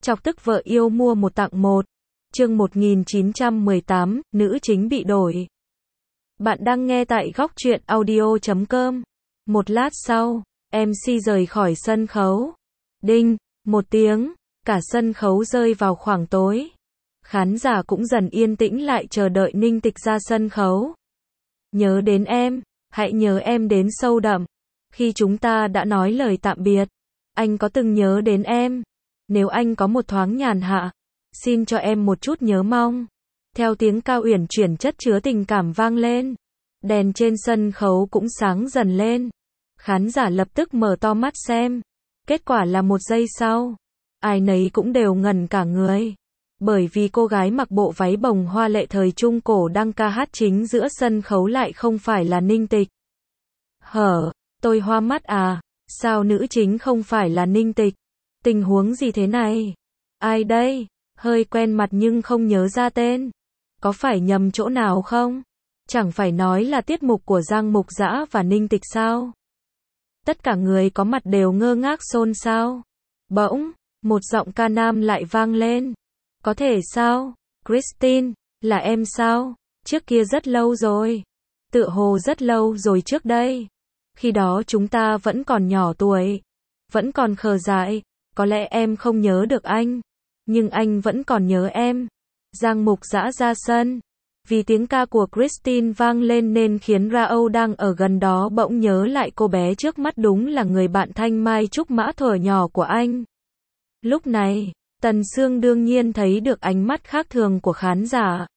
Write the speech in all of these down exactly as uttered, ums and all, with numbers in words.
Chọc tức vợ yêu mua một tặng một. Chương một nghìn chín trăm mười tám, nữ chính bị đổi. Bạn đang nghe tại góc truyện audio chấm com. Một lát sau, em xê rời khỏi sân khấu. Đinh, một tiếng, cả sân khấu rơi vào khoảng tối. Khán giả cũng dần yên tĩnh lại chờ đợi Ninh Tịch ra sân khấu. Nhớ đến em, hãy nhớ em đến sâu đậm. Khi chúng ta đã nói lời tạm biệt, anh có từng nhớ đến em? Nếu anh có một thoáng nhàn hạ, xin cho em một chút nhớ mong. Theo tiếng cao uyển chuyển chất chứa tình cảm vang lên, đèn trên sân khấu cũng sáng dần lên. Khán giả lập tức mở to mắt xem. Kết quả là một giây sau, ai nấy cũng đều ngẩn cả người. Bởi vì cô gái mặc bộ váy bồng hoa lệ thời trung cổ đang ca hát chính giữa sân khấu lại không phải là Ninh Tịch. Hở, tôi hoa mắt à, sao nữ chính không phải là Ninh Tịch? Tình huống gì thế này? Ai đây? Hơi quen mặt nhưng không nhớ ra tên. Có phải nhầm chỗ nào không? Chẳng phải nói là tiết mục của Giang Mục Dã và Ninh Tịch sao? Tất cả người có mặt đều ngơ ngác xôn xao. Bỗng, một giọng ca nam lại vang lên. Có thể sao? Christine, là em sao? Trước kia rất lâu rồi. Tựa hồ rất lâu rồi trước đây. Khi đó chúng ta vẫn còn nhỏ tuổi. Vẫn còn khờ dại. Có lẽ em không nhớ được anh. Nhưng anh vẫn còn nhớ em. Giang Mục Dã ra sân. Vì tiếng ca của Christine vang lên nên khiến Rao đang ở gần đó bỗng nhớ lại cô bé trước mắt đúng là người bạn thanh mai trúc mã thuở nhỏ của anh. Lúc này, Tần Sương đương nhiên thấy được ánh mắt khác thường của khán giả.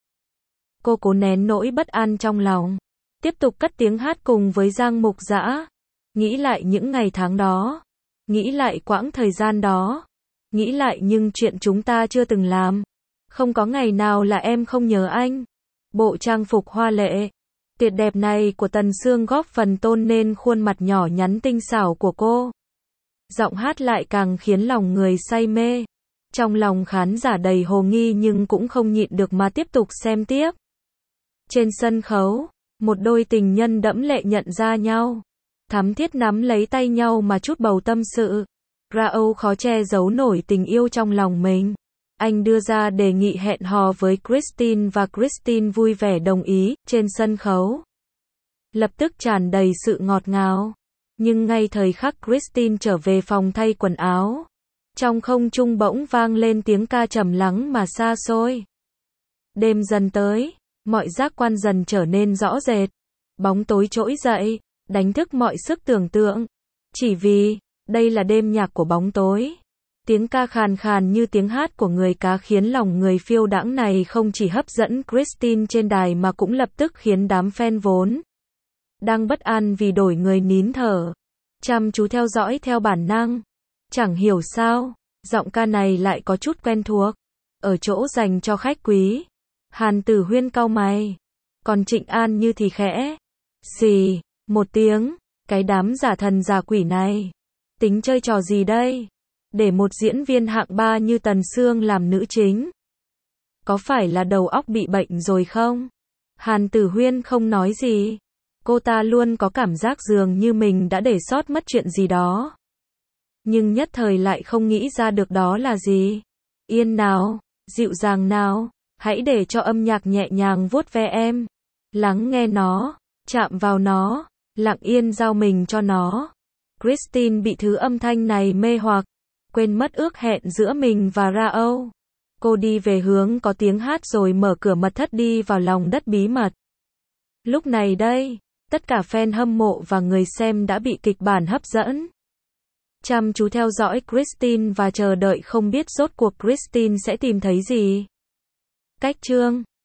Cô cố nén nỗi bất an trong lòng. Tiếp tục cất tiếng hát cùng với Giang Mục Dã. Nghĩ lại những ngày tháng đó. Nghĩ lại quãng thời gian đó. Nghĩ lại những chuyện chúng ta chưa từng làm. Không có ngày nào là em không nhớ anh. Bộ trang phục hoa lệ, tuyệt đẹp này của Tần Sương góp phần tôn nên khuôn mặt nhỏ nhắn tinh xảo của cô. Giọng hát lại càng khiến lòng người say mê. Trong lòng khán giả đầy hồ nghi nhưng cũng không nhịn được mà tiếp tục xem tiếp. Trên sân khấu, một đôi tình nhân đẫm lệ nhận ra nhau. Thắm thiết nắm lấy tay nhau mà chút bầu tâm sự. Rao khó che giấu nổi tình yêu trong lòng mình. Anh đưa ra đề nghị hẹn hò với Christine và Christine vui vẻ đồng ý. Trên sân khấu lập tức tràn đầy sự ngọt ngào. Nhưng ngay thời khắc Christine trở về phòng thay quần áo, trong không trung bỗng vang lên tiếng ca trầm lắng mà xa xôi. Đêm dần tới, mọi giác quan dần trở nên rõ rệt. Bóng tối trỗi dậy, đánh thức mọi sức tưởng tượng. Chỉ vì, đây là đêm nhạc của bóng tối. Tiếng ca khàn khàn như tiếng hát của người cá khiến lòng người phiêu đãng này không chỉ hấp dẫn Christine trên đài mà cũng lập tức khiến đám fan vốn đang bất an vì đổi người nín thở, chăm chú theo dõi theo bản năng. Chẳng hiểu sao, giọng ca này lại có chút quen thuộc. Ở chỗ dành cho khách quý, Hàn Tử Huyên cau mày, còn Trịnh An Như thì khẽ xì một tiếng. Cái đám giả thần giả quỷ này tính chơi trò gì đây? Để một diễn viên hạng ba như Tần Sương làm nữ chính, có phải là đầu óc bị bệnh rồi không? Hàn Tử Huyên không nói gì. Cô ta luôn có cảm giác dường như mình đã để sót mất chuyện gì đó. Nhưng nhất thời lại không nghĩ ra được đó là gì. Yên nào, dịu dàng nào, hãy để cho âm nhạc nhẹ nhàng vuốt ve em. Lắng nghe nó, chạm vào nó, lặng yên giao mình cho nó. Christine bị thứ âm thanh này mê hoặc, quên mất ước hẹn giữa mình và Rao. Cô đi về hướng có tiếng hát rồi mở cửa mật thất đi vào lòng đất bí mật. Lúc này đây, tất cả fan hâm mộ và người xem đã bị kịch bản hấp dẫn. Chăm chú theo dõi Christine và chờ đợi không biết rốt cuộc Christine sẽ tìm thấy gì. Cách chương